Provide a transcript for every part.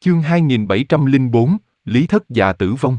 Chương 2704, Lý Thất Dạ tử vong.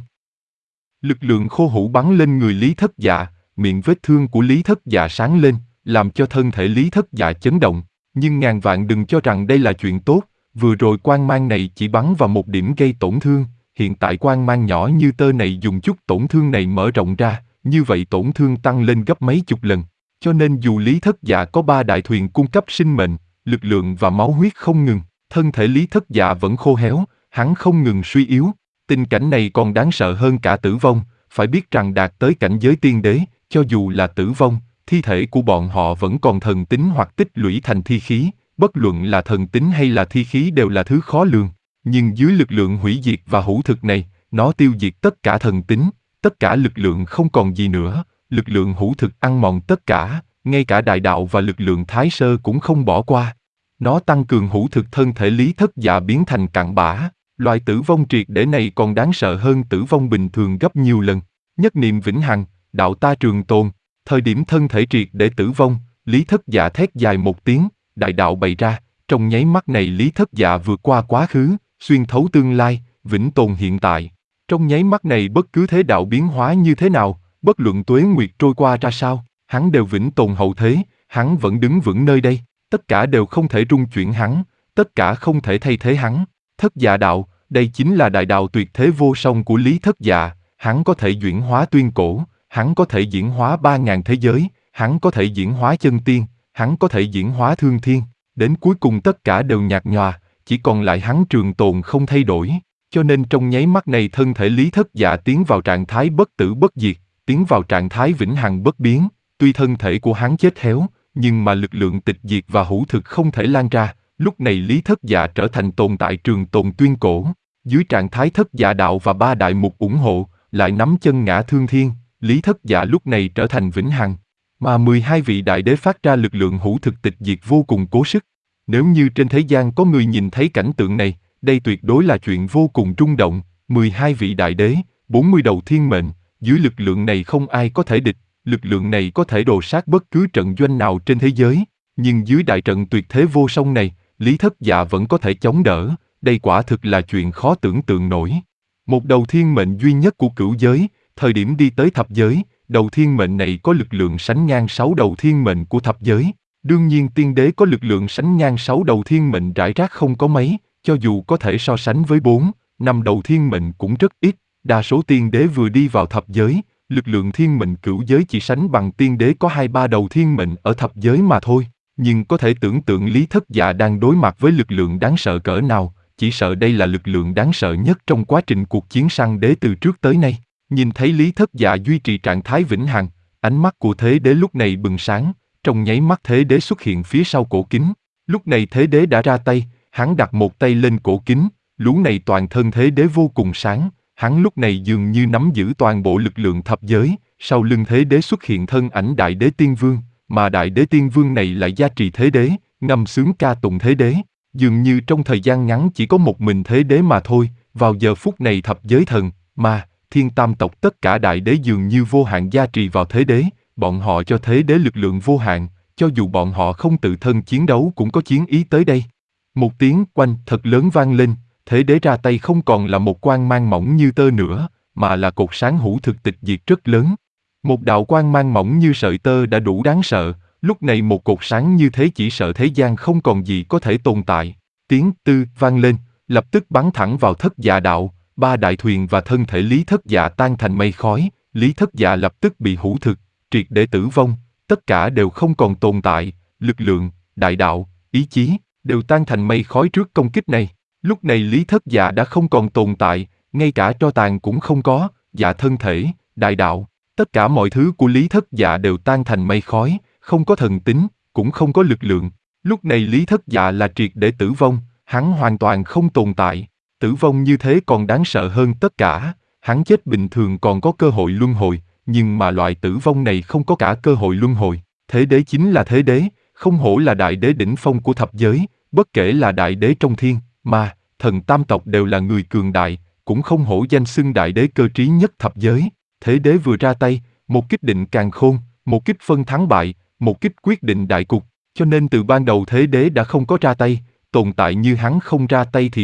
Lực lượng khô hủ bắn lên người Lý Thất Dạ, miệng vết thương của Lý Thất Dạ sáng lên, làm cho thân thể Lý Thất Dạ chấn động. Nhưng ngàn vạn đừng cho rằng đây là chuyện tốt, vừa rồi quang mang này chỉ bắn vào một điểm gây tổn thương, hiện tại quang mang nhỏ như tơ này dùng chút tổn thương này mở rộng ra, như vậy tổn thương tăng lên gấp mấy chục lần. Cho nên dù Lý Thất Dạ có 3 đại thuyền cung cấp sinh mệnh, lực lượng và máu huyết không ngừng, thân thể Lý Thất Dạ vẫn khô héo, hắn không ngừng suy yếu. Tình cảnh này còn đáng sợ hơn cả tử vong, phải biết rằng đạt tới cảnh giới tiên đế, cho dù là tử vong, thi thể của bọn họ vẫn còn thần tính hoặc tích lũy thành thi khí, bất luận là thần tính hay là thi khí đều là thứ khó lường. Nhưng dưới lực lượng hủy diệt và hữu thực này, nó tiêu diệt tất cả thần tính, tất cả lực lượng không còn gì nữa, lực lượng hữu thực ăn mòn tất cả, ngay cả đại đạo và lực lượng thái sơ cũng không bỏ qua. Nó tăng cường hữu thực thân thể Lý Thất Dạ biến thành cặn bã. Loại tử vong triệt để này còn đáng sợ hơn tử vong bình thường gấp nhiều lần. Nhất niệm vĩnh hằng, đạo ta trường tồn. Thời điểm thân thể triệt để tử vong, Lý Thất Dạ thét dài một tiếng, đại đạo bày ra. Trong nháy mắt này Lý Thất Dạ vượt qua quá khứ, xuyên thấu tương lai, vĩnh tồn hiện tại. Trong nháy mắt này bất cứ thế đạo biến hóa như thế nào, bất luận tuế nguyệt trôi qua ra sao, hắn đều vĩnh tồn hậu thế, hắn vẫn đứng vững nơi đây. Tất cả đều không thể rung chuyển hắn, tất cả không thể thay thế hắn. Thất Dạ đạo, đây chính là đại đạo tuyệt thế vô song của Lý Thất Dạ, hắn có thể diễn hóa tuyên cổ, hắn có thể diễn hóa 3.000 thế giới, hắn có thể diễn hóa chân tiên, hắn có thể diễn hóa thương thiên, đến cuối cùng tất cả đều nhạt nhòa, chỉ còn lại hắn trường tồn không thay đổi, cho nên trong nháy mắt này thân thể Lý Thất Dạ tiến vào trạng thái bất tử bất diệt, tiến vào trạng thái vĩnh hằng bất biến, tuy thân thể của hắn chết héo, nhưng mà lực lượng tịch diệt và hữu thực không thể lan ra, lúc này Lý Thất Dạ trở thành tồn tại trường tồn tuyên cổ. Dưới trạng thái Thất Dạ đạo và 3 đại mục ủng hộ, lại nắm chân ngã thương thiên, Lý Thất Dạ lúc này trở thành vĩnh hằng. Mà 12 vị đại đế phát ra lực lượng hữu thực tịch diệt vô cùng cố sức. Nếu như trên thế gian có người nhìn thấy cảnh tượng này, đây tuyệt đối là chuyện vô cùng rung động. 12 vị đại đế, 40 đầu thiên mệnh, dưới lực lượng này không ai có thể địch, lực lượng này có thể đồ sát bất cứ trận doanh nào trên thế giới. Nhưng dưới đại trận tuyệt thế vô song này, Lý Thất Dạ vẫn có thể chống đỡ. Đây quả thực là chuyện khó tưởng tượng nổi. Một đầu thiên mệnh duy nhất của cửu giới, thời điểm đi tới thập giới, đầu thiên mệnh này có lực lượng sánh ngang 6 đầu thiên mệnh của thập giới. Đương nhiên tiên đế có lực lượng sánh ngang 6 đầu thiên mệnh rải rác không có mấy, cho dù có thể so sánh với 4, 5 đầu thiên mệnh cũng rất ít. Đa số tiên đế vừa đi vào thập giới, lực lượng thiên mệnh cửu giới chỉ sánh bằng tiên đế có 2-3 đầu thiên mệnh ở thập giới mà thôi. Nhưng có thể tưởng tượng Lý Thất Dạ đang đối mặt với lực lượng đáng sợ cỡ nào. Chỉ sợ đây là lực lượng đáng sợ nhất trong quá trình cuộc chiến săn đế từ trước tới nay. Nhìn thấy Lý Thất Dạ duy trì trạng thái vĩnh hằng, ánh mắt của Thế Đế lúc này bừng sáng, trong nháy mắt Thế Đế xuất hiện phía sau cổ kính. Lúc này Thế Đế đã ra tay, hắn đặt một tay lên cổ kính, lúc này toàn thân Thế Đế vô cùng sáng, hắn lúc này dường như nắm giữ toàn bộ lực lượng thập giới, sau lưng Thế Đế xuất hiện thân ảnh Đại Đế Tiên Vương, mà Đại Đế Tiên Vương này lại gia trì Thế Đế, ngâm sướng ca tụng Thế Đế. Dường như trong thời gian ngắn chỉ có một mình Thế Đế mà thôi, vào giờ phút này thập giới thần, ma, thiên tam tộc tất cả đại đế dường như vô hạn gia trì vào Thế Đế, bọn họ cho Thế Đế lực lượng vô hạn, cho dù bọn họ không tự thân chiến đấu cũng có chiến ý tới đây. Một tiếng oanh thật lớn vang lên, Thế Đế ra tay không còn là một quang mang mỏng như tơ nữa, mà là cột sáng hữu thực tịch diệt rất lớn. Một đạo quang mang mỏng như sợi tơ đã đủ đáng sợ. Lúc này một cột sáng như thế chỉ sợ thế gian không còn gì có thể tồn tại. Tiếng tư vang lên, lập tức bắn thẳng vào Thất Dạ đạo, 3 đại thuyền và thân thể Lý Thất Dạ tan thành mây khói. Lý Thất Dạ lập tức bị hữu thực, triệt để tử vong, tất cả đều không còn tồn tại, lực lượng, đại đạo, ý chí, đều tan thành mây khói trước công kích này. Lúc này Lý Thất Dạ đã không còn tồn tại, ngay cả tro tàn cũng không có, dạ thân thể, đại đạo, tất cả mọi thứ của Lý Thất Dạ đều tan thành mây khói. Không có thần tính, cũng không có lực lượng. Lúc này Lý Thất Dạ là triệt để tử vong, hắn hoàn toàn không tồn tại. Tử vong như thế còn đáng sợ hơn tất cả, hắn chết bình thường còn có cơ hội luân hồi, nhưng mà loại tử vong này không có cả cơ hội luân hồi. Thế Đế chính là Thế Đế, không hổ là đại đế đỉnh phong của thập giới, bất kể là đại đế trong thiên, ma, thần tam tộc đều là người cường đại, cũng không hổ danh xưng đại đế cơ trí nhất thập giới. Thế Đế vừa ra tay, một kích định càn khôn, một kích phân thắng bại, một kích quyết định đại cục, cho nên từ ban đầu Thế Đế đã không có ra tay, tồn tại như hắn không ra tay thì thôi,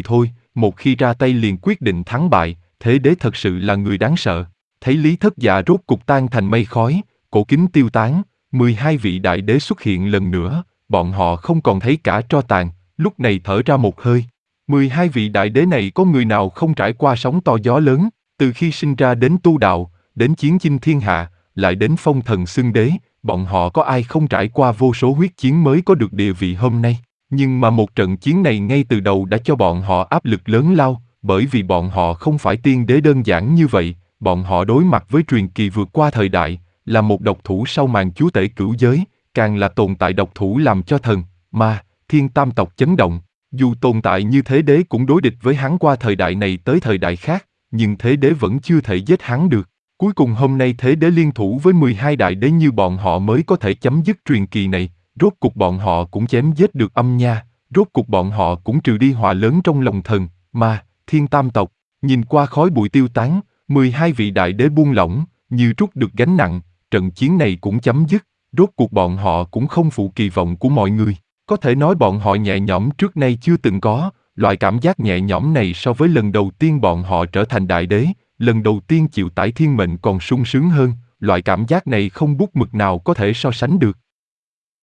một khi ra tay liền quyết định thắng bại, thế đế thật sự là người đáng sợ. Thấy Lý Thất Dạ rốt cục tan thành mây khói, cổ kính tiêu tán, 12 vị đại đế xuất hiện lần nữa, bọn họ không còn thấy cả tro tàn, lúc này thở ra một hơi. 12 vị đại đế này có người nào không trải qua sóng to gió lớn, từ khi sinh ra đến tu đạo, đến chiến chinh thiên hạ, lại đến phong thần xưng đế, bọn họ có ai không trải qua vô số huyết chiến mới có được địa vị hôm nay. Nhưng mà một trận chiến này ngay từ đầu đã cho bọn họ áp lực lớn lao, bởi vì bọn họ không phải tiên đế đơn giản như vậy, bọn họ đối mặt với truyền kỳ vượt qua thời đại, là một độc thủ sau màn chúa tể cửu giới, càng là tồn tại độc thủ làm cho thần, ma, thiên tam tộc chấn động. Dù tồn tại như thế đế cũng đối địch với hắn qua thời đại này tới thời đại khác, nhưng thế đế vẫn chưa thể giết hắn được. Cuối cùng hôm nay thế đế liên thủ với 12 đại đế như bọn họ mới có thể chấm dứt truyền kỳ này, rốt cục bọn họ cũng chém giết được âm nha, rốt cục bọn họ cũng trừ đi họa lớn trong lòng thần, ma, thiên tam tộc. Nhìn qua khói bụi tiêu tán, 12 vị đại đế buông lỏng, như trút được gánh nặng, trận chiến này cũng chấm dứt, rốt cuộc bọn họ cũng không phụ kỳ vọng của mọi người. Có thể nói bọn họ nhẹ nhõm trước nay chưa từng có, loại cảm giác nhẹ nhõm này so với lần đầu tiên bọn họ trở thành đại đế, lần đầu tiên chịu tải thiên mệnh còn sung sướng hơn, loại cảm giác này không bút mực nào có thể so sánh được.